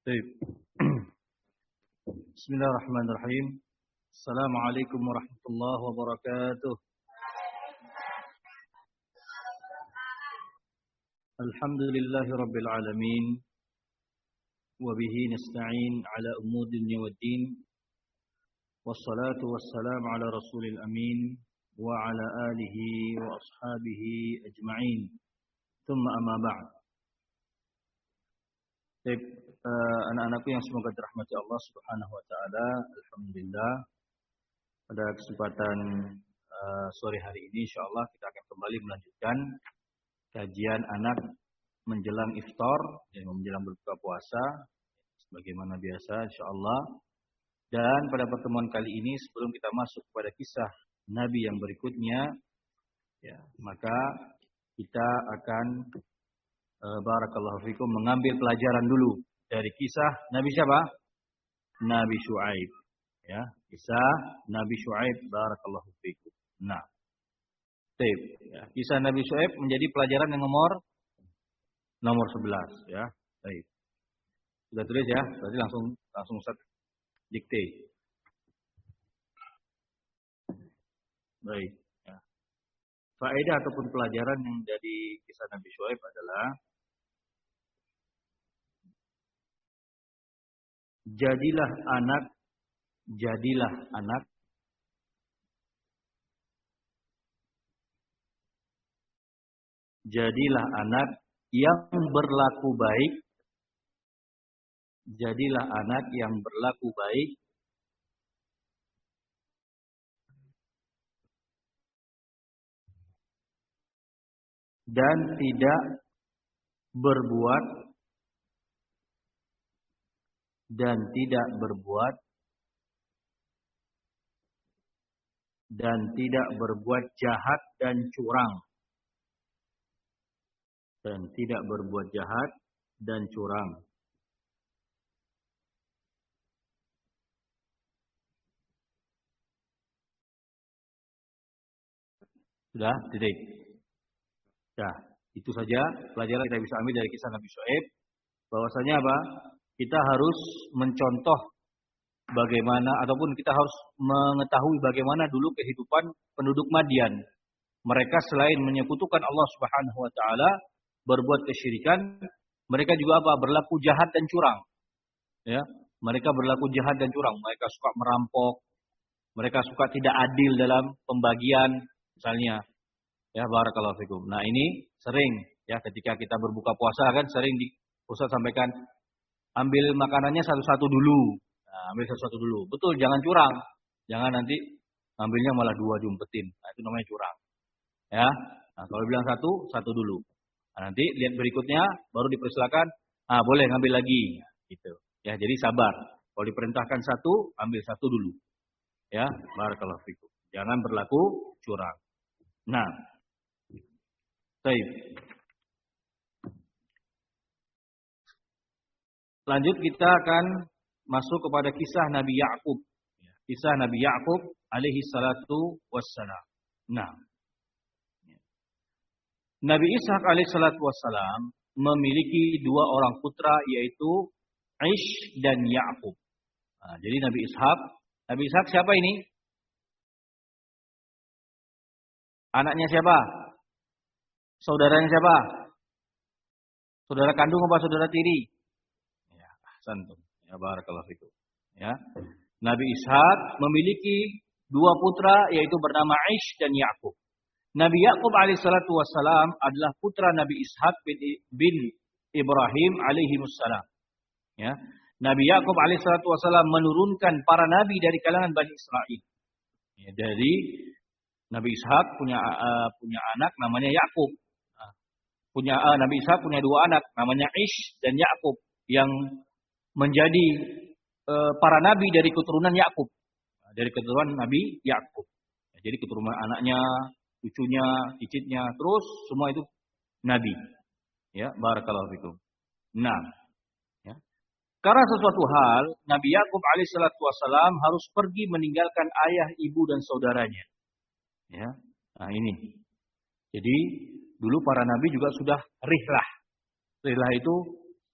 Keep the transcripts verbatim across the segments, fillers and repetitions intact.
Baik. Bismillahirrahmanirrahim. Assalamualaikum warahmatullahi wabarakatuh. Alhamdulillahi rabbil alamin. Wa bihi nasta'in ala umuri dunya waddin. Wassalatu wassalamu ala rasulil amin wa ala alihi wa ashabihi ajma'in. Thumma amma ba'd. Baik, uh, anak-anakku yang semoga dirahmati Allah Subhanahu wa taala, alhamdulillah pada kesempatan uh, sore hari ini insyaallah kita akan kembali melanjutkan kajian anak menjelang iftar dan menjelang berbuka puasa sebagaimana biasa insyaallah. Dan pada pertemuan kali ini sebelum kita masuk kepada kisah Nabi yang berikutnya, ya, maka kita akan barakallahu fikum mengambil pelajaran dulu dari kisah Nabi siapa? Nabi Syuaib. Ya, kisah Nabi Syuaib barakallahu fikum. Nah, baik, ya, kisah Nabi Syuaib menjadi pelajaran yang nomor nomor sebelas, ya. Baik. Sudah tulis ya? Berarti langsung langsung Ustaz dikte. Baik, ya. Faedah ataupun pelajaran yang dari kisah Nabi Syuaib adalah Jadilah anak, jadilah anak Jadilah anak yang berlaku baik, jadilah anak yang berlaku baik dan tidak berbuat dan tidak berbuat dan tidak berbuat jahat dan curang dan tidak berbuat jahat dan curang. Sudah, titik. Nah, itu saja pelajaran kita bisa ambil dari kisah Nabi Syuaib. Bahwasanya apa? Kita harus mencontoh bagaimana ataupun kita harus mengetahui bagaimana dulu kehidupan penduduk Madian. Mereka selain menyekutukan Allah Subhanahu wa taala, berbuat kesyirikan, mereka juga apa? Berlaku jahat dan curang. Ya, mereka berlaku jahat dan curang. Mereka suka merampok, mereka suka tidak adil dalam pembagian misalnya. Ya, barakallahu fikum. Nah, ini sering ya ketika kita berbuka puasa kan sering di Ustaz sampaikan ambil makanannya satu-satu dulu. Nah, ambil satu-satu dulu. Betul, jangan curang. Jangan nanti ambilnya malah dua diumpetin. Nah, itu namanya curang. Ya. Nah, kalau bilang satu, satu dulu. Nah, nanti lihat berikutnya baru dipersilakan, ah boleh ngambil lagi. Nah, gitu. Ya, jadi sabar. Kalau diperintahkan satu, ambil satu dulu. Ya, barakallahu fikum. Jangan berlaku curang. Nah, baik. Lanjut kita akan masuk kepada kisah Nabi Ya'qub. Kisah Nabi Ya'qub alaihi salatu wassalam. Nah, Nabi Ishak alaihi salatu wassalam memiliki dua orang putra yaitu Ish dan Ya'qub. Nah, jadi Nabi Ishak, Nabi Ishak siapa ini? Anaknya siapa? Saudaranya siapa? Saudara kandung apa saudara tiri? Santum. Ya, barakallahu fikum. Ya. Nabi Ishak memiliki dua putra yaitu bernama Ish dan Ya'qub. Nabi Ya'qub alaihi salatu wassalam adalah putra Nabi Ishak bin, bin Ibrahim alaihi wassalam. Ya. Nabi Ya'qub alaihi salatu wassalam menurunkan para nabi dari kalangan Bani Israel. Ya, dari Nabi Ishak punya uh, punya anak namanya Ya'qub. Nah, punya uh, Nabi Ishak punya dua anak namanya Ish dan Ya'qub yang menjadi e, para nabi dari keturunan Yakub, dari keturunan Nabi Yakub. Jadi keturunan anaknya, cucunya, cicitnya, terus semua itu nabi. Ya, barakallahu fikum. Nah, ya. Karena sesuatu hal Nabi Yakub alaihissalatu wassalam harus pergi meninggalkan ayah, ibu dan saudaranya. Ya, nah ini. Jadi dulu para nabi juga sudah rihlah. Rihlah itu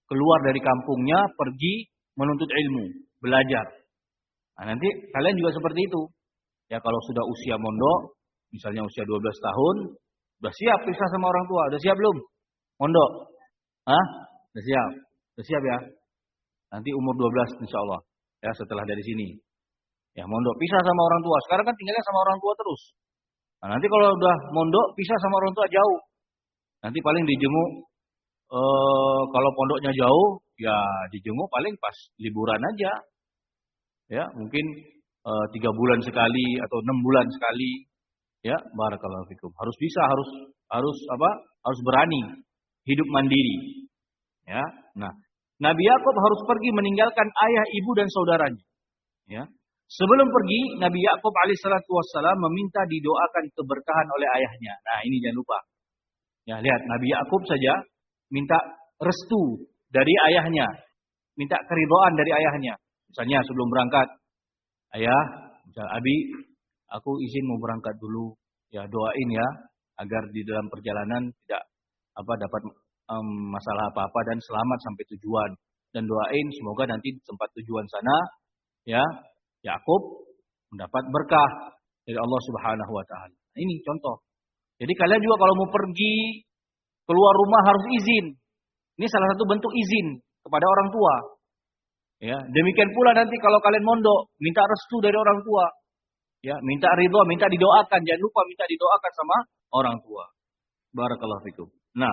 keluar dari kampungnya, pergi menuntut ilmu, belajar. Nah, nanti kalian juga seperti itu. Ya, kalau sudah usia mondok, misalnya usia dua belas tahun, udah siap pisah sama orang tua, udah siap belum? Mondok. Hah? Udah siap. Udah siap ya? Nanti umur dua belas insya Allah. Ya, setelah dari sini. Ya, mondok pisah sama orang tua. Sekarang kan tinggalnya sama orang tua terus. Nah, nanti kalau udah mondok pisah sama orang tua jauh. Nanti paling dijenguk eh, kalau pondoknya jauh, ya dijenguk paling pas liburan aja. Ya, mungkin eh, tiga bulan sekali atau enam bulan sekali. Ya, barakallahu fikum. Harus bisa, harus harus apa? Harus berani hidup mandiri. Ya. Nah, Nabi Yakub harus pergi meninggalkan ayah, ibu dan saudaranya. Ya. Sebelum pergi, Nabi Yakub alaihissalatu wassalam meminta didoakan keberkahan oleh ayahnya. Nah, ini jangan lupa. Ya, lihat Nabi Yakub saja minta restu dari ayahnya, minta keridhaan dari ayahnya. Misalnya sebelum berangkat, ayah, misal Abi, aku izin mau berangkat dulu. Ya, doain ya agar di dalam perjalanan tidak apa dapat um, masalah apa-apa dan selamat sampai tujuan. Dan doain semoga nanti di tempat tujuan sana, ya, Yakub mendapat berkah dari Allah Subhanahu wa taala. Ini contoh. Jadi kalian juga kalau mau pergi keluar rumah harus izin. Ini salah satu bentuk izin kepada orang tua. Ya, demikian pula nanti kalau kalian mondok, minta restu dari orang tua. Ya, minta ridho, minta didoakan, jangan lupa minta didoakan sama orang tua. Barakallahu fikum. Nah,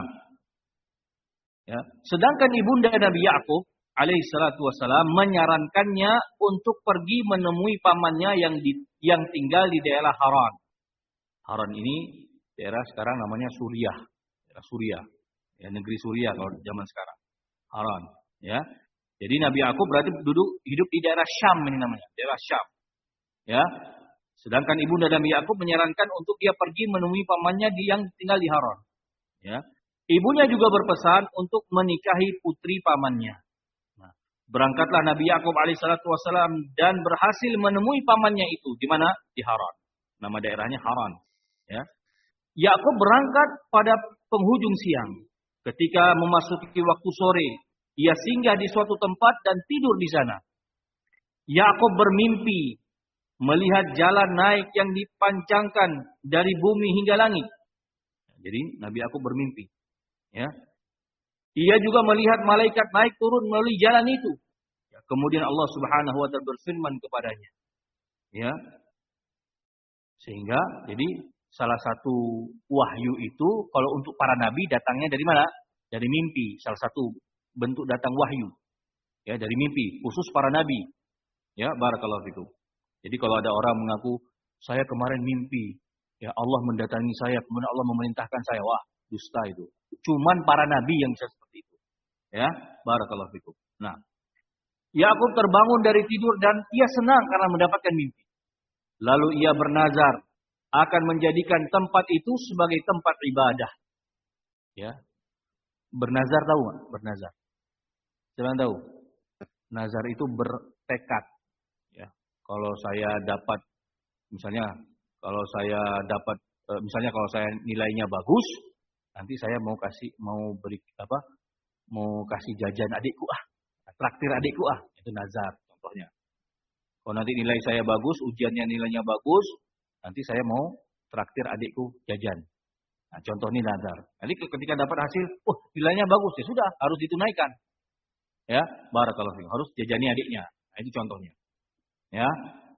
ya, sedangkan ibunda Nabi Yakub alaihi salatu wassalam menyarankannya untuk pergi menemui pamannya yang di, yang tinggal di daerah Haran. Haran ini daerah sekarang namanya Suriah, daerah Suriah, ya, negeri Suriah kalau zaman sekarang. Haran, ya. Jadi Nabi Yakub berarti duduk hidup di daerah Syam ini namanya, daerah Syam. Ya. Sedangkan ibunda Nabi Yakub menyarankan untuk dia pergi menemui pamannya di yang tinggal di Haran. Ya. Ibunya juga berpesan untuk menikahi putri pamannya. Nah, berangkatlah Nabi Yakub alaihissalatu wassalam dan berhasil menemui pamannya itu di mana? Di Haran. Nama daerahnya Haran. Ya. Yakub berangkat pada penghujung siang. Ketika memasuki waktu sore, ia singgah di suatu tempat dan tidur di sana. Yakub bermimpi melihat jalan naik yang dipancangkan dari bumi hingga langit. Jadi Nabi Yakub bermimpi. Ya. Ia juga melihat malaikat naik turun melalui jalan itu. Ya, kemudian Allah Subhanahu wa taala berfirman kepadanya. Ya. Sehingga jadi salah satu wahyu itu kalau untuk para nabi datangnya dari mana? Dari mimpi. Salah satu bentuk datang wahyu. Ya, dari mimpi, khusus para nabi. Ya, barakallahu fikum. Jadi kalau ada orang mengaku saya kemarin mimpi, ya Allah mendatangi saya, kemudian Allah memerintahkan saya, wah, dusta itu. Cuman para nabi yang bisa seperti itu. Ya, barakallahu fikum. Nah, Yakub terbangun dari tidur dan ia senang karena mendapatkan mimpi. Lalu ia bernazar akan menjadikan tempat itu sebagai tempat ibadah. Ya. Bernazar tahu enggak? Bernazar. Jangan tahu. Nazar itu bertekad. Ya. Kalau saya dapat misalnya kalau saya dapat misalnya kalau saya nilainya bagus, nanti saya mau kasih mau beri apa? Mau kasih jajan adikku ah. Traktir adikku ah. Itu nazar contohnya. Kalau nanti nilai saya bagus, ujiannya nilainya bagus, nanti saya mau traktir adikku jajan. Nah, contoh ini nazar. Nanti ketika dapat hasil, oh nilainya bagus, ya sudah harus ditunaikan. Ya, barakallahu fiikum, harus jajani adiknya. Nah, itu contohnya. Ya.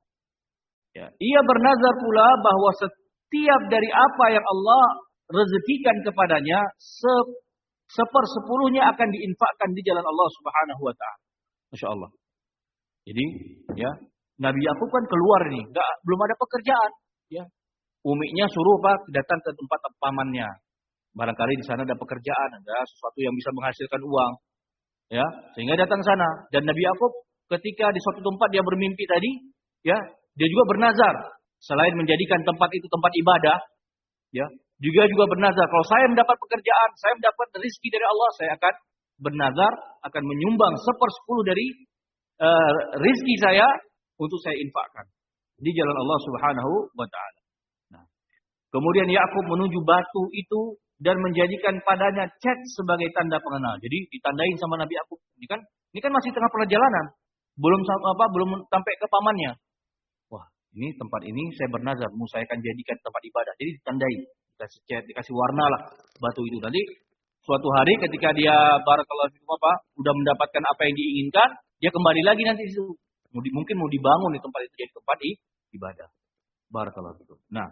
Ya, ia bernazar pula bahwa setiap dari apa yang Allah rezekikan kepadanya, se sepersepuluhnya akan diinfakkan di jalan Allah Subhanahu wa taala. Masya Allah. Jadi, ya, Nabi Yakub kan keluar nih, enggak belum ada pekerjaan, ya. Umiknya suruh Pak datang ke tempat pamannya. Barangkali di sana ada pekerjaan, ada sesuatu yang bisa menghasilkan uang. Ya, sehingga datang sana. Dan Nabi Yakub ketika di suatu tempat dia bermimpi tadi, ya, dia juga bernazar selain menjadikan tempat itu tempat ibadah, ya, juga juga bernazar kalau saya mendapat pekerjaan, saya mendapat rezeki dari Allah, saya akan bernazar akan menyumbang sepersepuluh dari uh, rezeki saya untuk saya infakkan di jalan Allah Subhanahu wa taala. Nah, kemudian Yakub menuju batu itu dan menjadikan padanya cat sebagai tanda pengenal. Jadi ditandain sama Nabi Yakub. Ini kan ini kan masih tengah perjalanan. Belum apa belum sampai ke pamannya. Wah, ini tempat ini saya bernazar mau saya akan jadikan tempat ibadah. Jadi ditandai, dikasih cat, dikasih warna lah batu itu. Nanti suatu hari ketika dia barakallahu fikum apa, udah mendapatkan apa yang diinginkan, dia kembali lagi nanti di situ. Mungkin mau dibangun di tempat itu jadi tempat ibadah. Barakallahu fikum. Nah,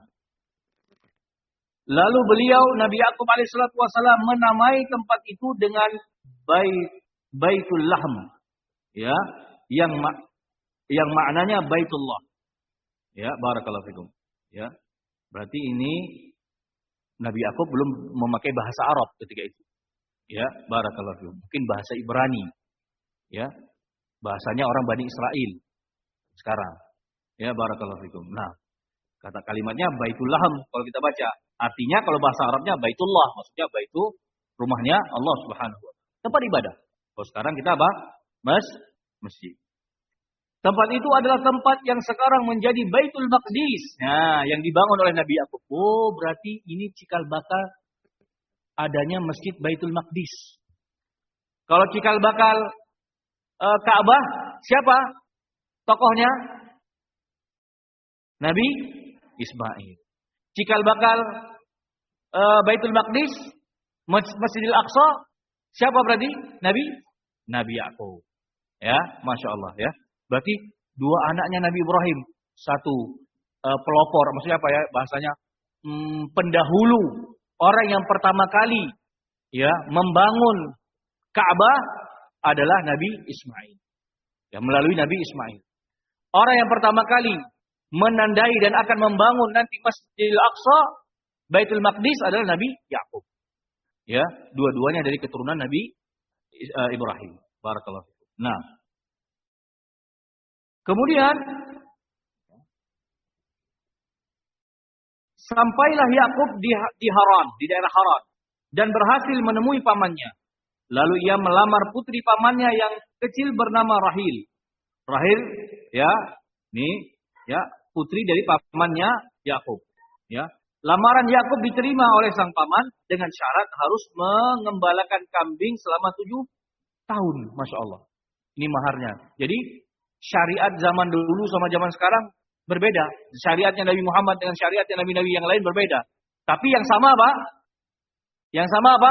lalu beliau Nabi Yakub alaihissalatu wassalam menamai tempat itu dengan Bait Baitul Lahm. Ya, yang mak yang maknanya Baitullah. Ya, barakallahu fikum. Ya. Berarti ini Nabi Yakub belum memakai bahasa Arab ketika itu. Ya, barakallahu fikum. Mungkin bahasa Ibrani. Ya. Bahasanya orang Bani Israel sekarang. Ya, barakallahu fikum. Nah, kata kalimatnya Baitul Lahm kalau kita baca. Artinya kalau bahasa Arabnya Baitullah, maksudnya Baitu rumahnya Allah Subhanahu wa taala. Tempat ibadah. Kalau sekarang kita apa? Mas masjid. Tempat itu adalah tempat yang sekarang menjadi Baitul Maqdis. Nah, yang dibangun oleh Nabi Yakub. Oh, berarti ini cikal bakal adanya Masjid Baitul Maqdis. Kalau cikal bakal e, Ka'bah, siapa tokohnya? Nabi Ismail. Cikal bakal e, Baitul Maqdis, Masjidil Aqsa, siapa berarti? Nabi Nabi Yakub. Ya, Masya Allah ya. Berarti dua anaknya Nabi Ibrahim. Satu e, pelopor, maksudnya apa ya bahasanya? Hmm, pendahulu. Orang yang pertama kali ya membangun Ka'bah adalah Nabi Ismail. Ya, melalui Nabi Ismail. Orang yang pertama kali menandai dan akan membangun nanti Masjidil Aqsa, Baitul Maqdis adalah Nabi Yakub. Ya, dua-duanya dari keturunan Nabi uh, Ibrahim. Barakallahu fikum. Nah, kemudian sampailah Yakub di, di Haran, di daerah Haran, dan berhasil menemui pamannya. Lalu ia melamar putri pamannya yang kecil bernama Rahil. Rahil, ya, ini, ya, putri dari pamannya Yakub. Ya, lamaran Yakub diterima oleh sang paman dengan syarat harus mengembalakan kambing selama tujuh tahun, masya Allah. Ini maharnya. Jadi syariat zaman dulu sama zaman sekarang berbeda. Syariatnya Nabi Muhammad dengan syariatnya Nabi-Nabi yang lain berbeda. Tapi yang sama apa? Yang sama apa?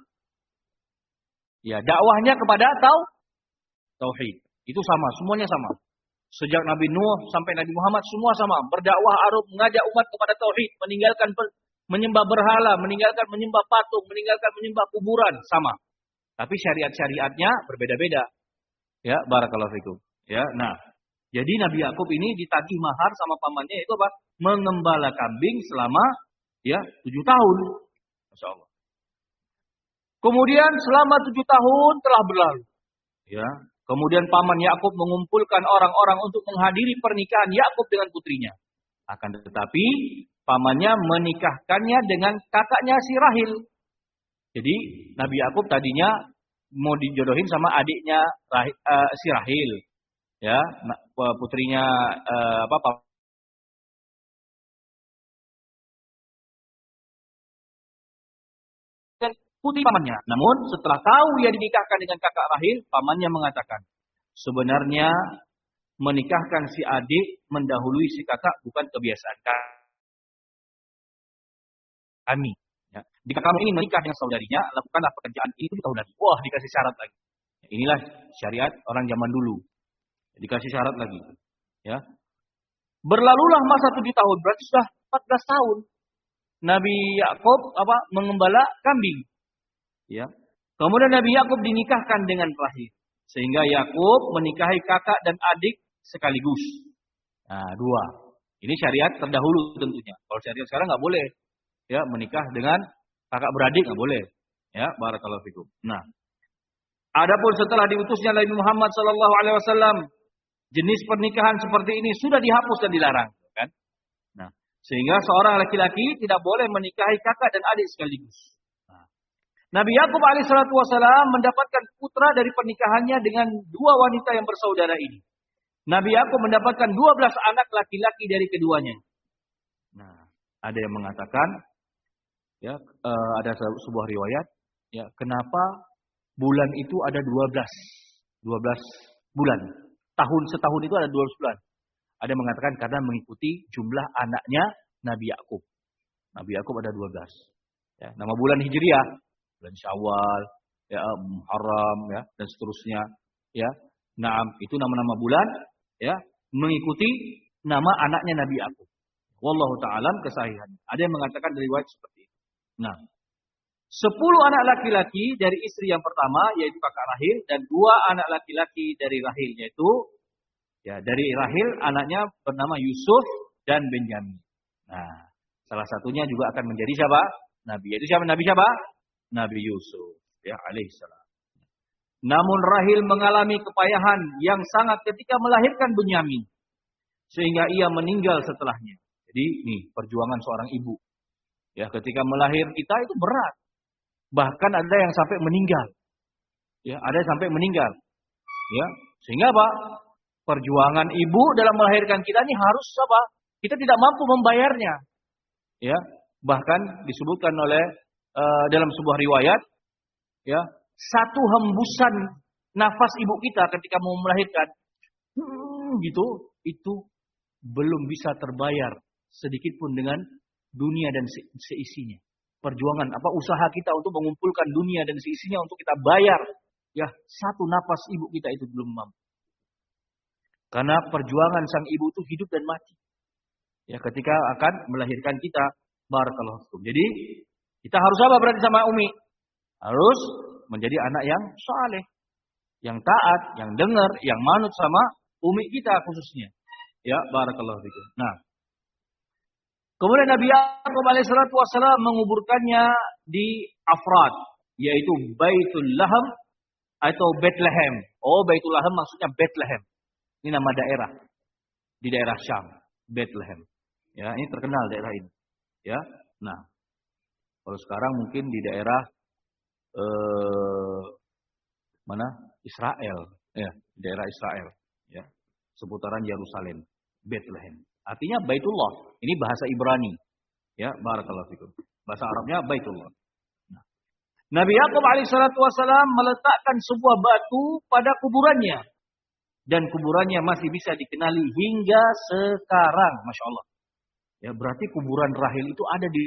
Ya, dakwahnya kepada tau tauhid. Itu sama, semuanya sama. Sejak Nabi Nuh sampai Nabi Muhammad semua sama. Berdakwah aruf, mengajak umat kepada tauhid, meninggalkan menyembah berhala, meninggalkan menyembah patung, meninggalkan menyembah kuburan, sama. Tapi syariat-syariatnya berbeda-beda. Ya, barakallahu fikum. Ya, nah, jadi Nabi Yakub ini ditagih mahar sama pamannya itu apa? Mengembala kambing selama ya tujuh tahun. Masya Allah. Kemudian selama tujuh tahun telah berlalu. Ya, kemudian paman Yakub mengumpulkan orang-orang untuk menghadiri pernikahan Yakub dengan putrinya. Akan tetapi pamannya menikahkannya dengan kakaknya si Rahil. Jadi Nabi Yakub tadinya mau dijodohin sama adiknya Rahil, uh, si Rahil. Ya, putrinya uh, apa? Putri pamannya. Namun setelah tahu ia dinikahkan dengan kakak Rahil, pamannya mengatakan, sebenarnya menikahkan si adik mendahului si kakak bukan kebiasaan kami. Ya. Jika kamu ingin menikah dengan saudarinya, lakukanlah pekerjaan itu di tahun lagi. Wah, dikasih syarat lagi. Inilah syariat orang zaman dulu. Dikasih syarat lagi. Ya. Berlalulah masa tujuh tahun, berarti sudah empat belas tahun. Nabi Yakub apa mengembala kambing. Ya. Kemudian Nabi Yakub dinikahkan dengan Rahil. Sehingga Yakub menikahi kakak dan adik sekaligus. Nah, dua. Ini syariat terdahulu tentunya. Kalau syariat sekarang nggak boleh. Ya, menikah dengan kakak beradik nggak boleh. Ya, barakallahu fikum. Nah, adapun setelah diutusnya Nabi Muhammad sallallahu alaihi wasallam, jenis pernikahan seperti ini sudah dihapus dan dilarang, kan? Nah, sehingga seorang laki-laki tidak boleh menikahi kakak dan adik sekaligus. Nah, Nabi Yakub alaihissalatu wassalam mendapatkan putra dari pernikahannya dengan dua wanita yang bersaudara ini. Nabi Yakub mendapatkan dua belas anak laki-laki dari keduanya. Nah, ada yang mengatakan Ya, uh, ada sebuah riwayat, ya, kenapa bulan itu ada dua belas, dua belas bulan. Tahun setahun itu ada dua belas bulan. Ada yang mengatakan karena mengikuti jumlah anaknya Nabi Yakub. Nabi Yakub ada dua belas. Ya, nama bulan Hijriah, bulan Syawal, ya, Muharram, ya, dan seterusnya, ya. Naam, itu nama-nama bulan, ya, mengikuti nama anaknya Nabi Yakub. Wallahu ta'ala kesahihan. Ada yang mengatakan dari riwayat seperti itu. Nah, sepuluh anak laki-laki dari istri yang pertama, yaitu kakak Rahil, dan dua anak laki-laki dari Rahil, yaitu ya dari Rahil anaknya bernama Yusuf dan Benyamin. Nah, salah satunya juga akan menjadi siapa? Nabi. Yaitu siapa? Nabi siapa? Nabi Yusuf, ya alaihissalam. Namun Rahil mengalami kepayahan yang sangat ketika melahirkan Benyamin, sehingga ia meninggal setelahnya. Jadi nih perjuangan seorang ibu. Ya, ketika melahir kita itu berat. Bahkan ada yang sampai meninggal. Ya, ada yang sampai meninggal. Ya, sehingga apa? Perjuangan ibu dalam melahirkan kita ini harus apa? Kita tidak mampu membayarnya. Ya, bahkan disebutkan oleh uh, dalam sebuah riwayat, ya, satu hembusan nafas ibu kita ketika mau melahirkan, hmm, gitu, itu belum bisa terbayar sedikit pun dengan dunia dan seisinya. Perjuangan apa usaha kita untuk mengumpulkan dunia dan seisinya untuk kita bayar, ya, satu nafas ibu kita itu belum mampu. Karena perjuangan sang ibu itu hidup dan mati. Ya, ketika akan melahirkan kita, barakallahu fikum. Jadi kita harus apa berarti sama Umi? Harus menjadi anak yang saleh, yang taat, yang dengar, yang manut sama Umi kita khususnya. Ya, barakallahu fikum. Nah, kemudian Nabi Yakub alaihissalatu wassalam menguburkannya di Afrad, yaitu Baitul Laham atau Bethlehem. Oh, Baitul Laham maksudnya Bethlehem. Ini nama daerah di daerah Syam, Bethlehem. Ya, ini terkenal daerah ini. Ya, nah, kalau sekarang mungkin di daerah eh, mana? Israel, ya, di daerah Israel, ya, seputaran Yerusalem, Bethlehem. Artinya Baitullah. Ini bahasa Ibrani. Ya, barakallahu fikum. Bahasa Arabnya Baitullah. Nah, Nabi Yakub alaihissalatu wassalam meletakkan sebuah batu pada kuburannya. Dan kuburannya masih bisa dikenali hingga sekarang. Masya Allah. Ya, berarti kuburan Rahil itu ada di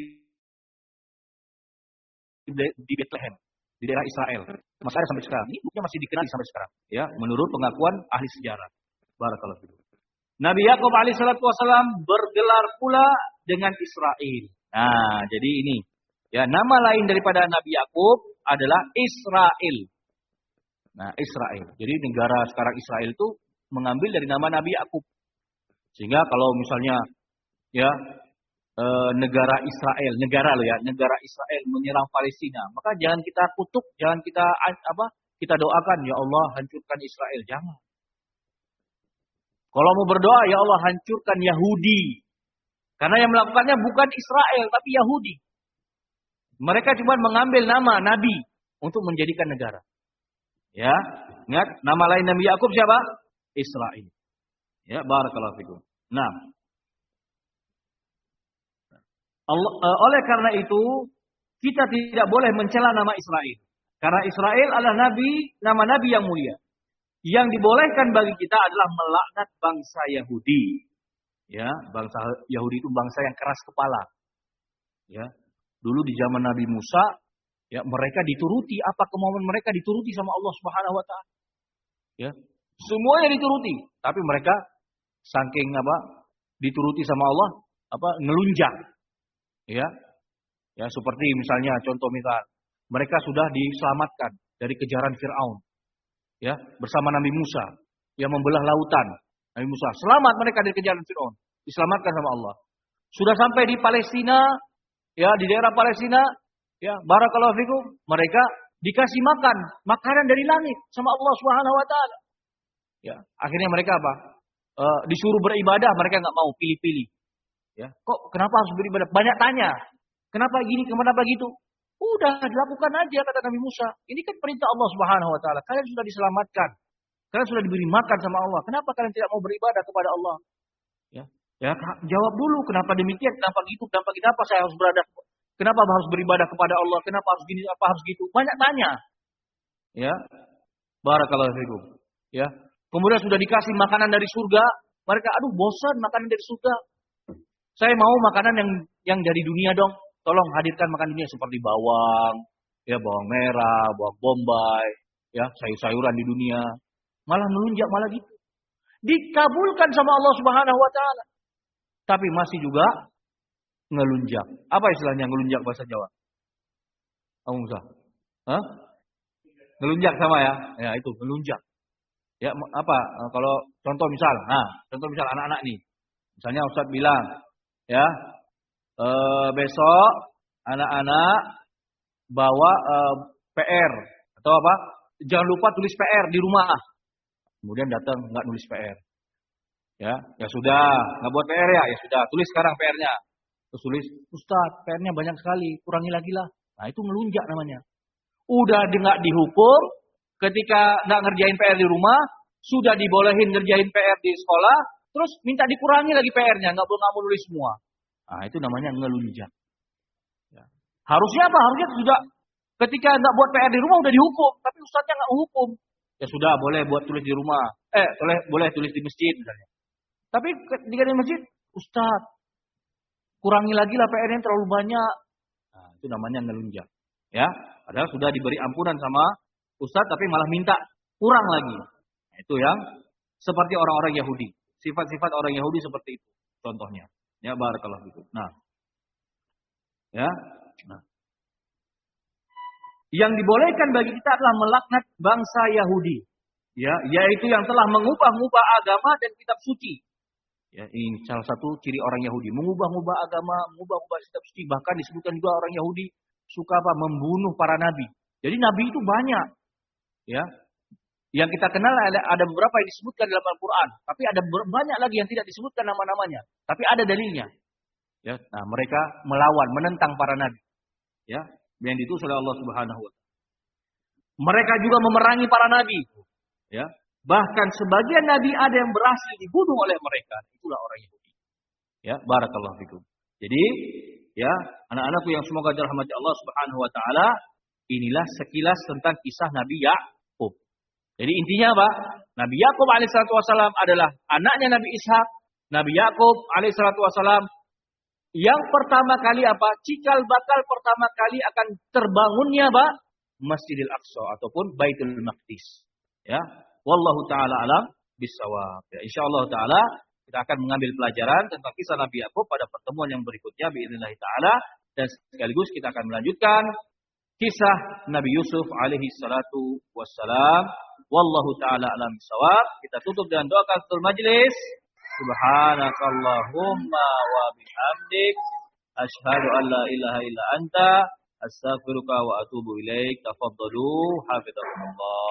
di Bethlehem, di daerah Israel. Masih ada sampai sekarang. Ini buktinya masih dikenali sampai sekarang. Ya, menurut pengakuan ahli sejarah. Barakallahu fikum. Nabi Yakub alaihissalatu wassalam bergelar pula dengan Israel. Nah, jadi ini. Ya, nama lain daripada Nabi Yakub adalah Israel. Nah, Israel. Jadi negara sekarang Israel itu mengambil dari nama Nabi Yakub. Sehingga kalau misalnya ya e, negara Israel, negara loh ya, negara Israel menyerang Palestina, maka jangan kita kutuk, jangan kita apa? Kita doakan, ya Allah hancurkan Israel, jangan. Kalau mau berdoa, ya Allah hancurkan Yahudi. Karena yang melakukannya bukan Israel, tapi Yahudi. Mereka cuma mengambil nama Nabi untuk menjadikan negara. Ya, ingat nama lain Nabi Yakub siapa? Israel. Ya, barakallahu fikum. Nah, Allah, uh, oleh karena itu kita tidak boleh mencela nama Israel. Karena Israel adalah nabi, nama nabi yang mulia. Yang dibolehkan bagi kita adalah melaknat bangsa Yahudi. Ya, bangsa Yahudi itu bangsa yang keras kepala. Ya, dulu di zaman Nabi Musa, ya, mereka dituruti apa kemauan mereka dituruti sama Allah Subhanahu wa taala. Ya. Semuanya dituruti, tapi mereka saking apa? Dituruti sama Allah, apa? Ngelunjak. Ya. Ya, seperti misalnya contoh misal, mereka sudah diselamatkan dari kejaran Firaun. Ya, bersama Nabi Musa yang membelah lautan. Nabi Musa selamat mereka dari kejaran Firaun, diselamatkan sama Allah. Sudah sampai di Palestina, ya, di daerah Palestina, ya, barakallahu fikum, mereka dikasih makan, makanan dari langit sama Allah Subhanahu wa taala. Ya, akhirnya mereka apa? E, disuruh beribadah, mereka nggak mau, pilih-pilih. Ya, kok kenapa harus beribadah? Banyak tanya. Kenapa gini, kenapa gitu? Udah dilakukan aja kata Nabi Musa. Ini kan perintah Allah Subhanahu wa taala. Kalian sudah diselamatkan. Kalian sudah diberi makan sama Allah. Kenapa kalian tidak mau beribadah kepada Allah? Ya, ya jawab dulu kenapa demikian, kenapa gitu, kenapa kenapa saya harus beribadah Kenapa harus beribadah kepada Allah? Kenapa harus gini, apa harus gitu? Banyak tanya. Ya. Barakallahu fikum. Ya. Kemudian sudah dikasih makanan dari surga, mereka aduh bosan makanan dari surga. Saya mau makanan yang yang dari dunia dong. Tolong hadirkan makanan dunia seperti bawang, ya bawang merah, bawang bombay, ya sayur-sayuran di dunia. Malah melunjak malah gitu. Dikabulkan sama Allah Subhanahu wa taala. Tapi masih juga ngelunjak. Apa istilahnya ngelunjak bahasa Jawa? Kamu Musa? Hah? Ngelunjak sama ya? Ya itu ngelunjak. Ya apa? Kalau contoh misal, nah contoh misal anak-anak nih. Misalnya Ustaz bilang, ya e, besok anak-anak bawa e, P R atau apa? Jangan lupa tulis P R di rumah. Kemudian datang nggak nulis P R. Ya, ya sudah, nggak buat P R ya, ya sudah, tulis sekarang P R-nya. Terus tulis, Ustaz, P R-nya banyak sekali, kurangi lagi lah. Nah itu ngelunjak namanya. Udah nggak dihukum, ketika nggak ngerjain P R di rumah, sudah dibolehin ngerjain P R di sekolah, terus minta dikurangi lagi P R-nya, nggak boleh nggak mau nulis semua. Nah itu namanya ngelunjak. Ya. Harusnya apa? Harusnya sudah ketika nggak buat P R di rumah udah dihukum, tapi Ustaznya nggak hukum. Ya sudah, boleh buat tulis di rumah. Eh, boleh boleh tulis di masjid misalnya. Tapi ketika di masjid, Ustaz, kurangi lagi lah P R-nya terlalu banyak. Nah, itu namanya ngelunjak. Ya, padahal sudah diberi ampunan sama Ustaz, tapi malah minta kurang lagi. Nah, itu yang seperti orang-orang Yahudi. Sifat-sifat orang Yahudi seperti itu. Contohnya. Ya, barakallahu fikum. Nah. Ya. Nah. Yang dibolehkan bagi kita adalah melaknat bangsa Yahudi. Ya, yaitu yang telah mengubah-ubah agama dan kitab suci. Ya, ini salah satu ciri orang Yahudi, mengubah-ubah agama, mengubah-ubah kitab suci. Bahkan disebutkan juga orang Yahudi suka apa? Membunuh para nabi. Jadi nabi itu banyak. Ya. Yang kita kenal ada, ada beberapa yang disebutkan dalam Al-Qur'an, tapi ada banyak lagi yang tidak disebutkan nama-namanya, tapi ada dalilnya. Ya, nah mereka melawan, menentang para nabi. Ya, yang diutus oleh Allah Subhanahu wa taala. Mereka juga memerangi para nabi. Ya. Bahkan sebagian nabi ada yang berhasil dibunuh oleh mereka. Itulah orang Yahudi. Ya, barakallahu fikum. Jadi, ya, anak-anakku yang semoga dirahmati Allah Subhanahu wa taala, inilah sekilas tentang kisah Nabi Yakub. Jadi intinya apa? Nabi Yakub alaihissalatu wassalam adalah anaknya Nabi Ishak. Nabi Yakub alaihissalatu wassalam yang pertama kali apa? Cikal bakal pertama kali akan terbangunnya apa? Masjidil Aqsa ataupun Baitul Maqdis. Ya. Wallahu taala alam bisawab. Ya, insyaallah taala kita akan mengambil pelajaran tentang kisah Nabi Yakub pada pertemuan yang berikutnya biidznillah taala, dan sekaligus kita akan melanjutkan kisah Nabi Yusuf alaihi salatu wassalam. Wallahu taala alam bisawab. Kita tutup dengan doa kafaratul majlis. Subhanakallahumma wa bihamdik asyhadu an la ilaha illa anta astaghfiruka wa atubu ilaik. Tafaddalu hafizakumullah.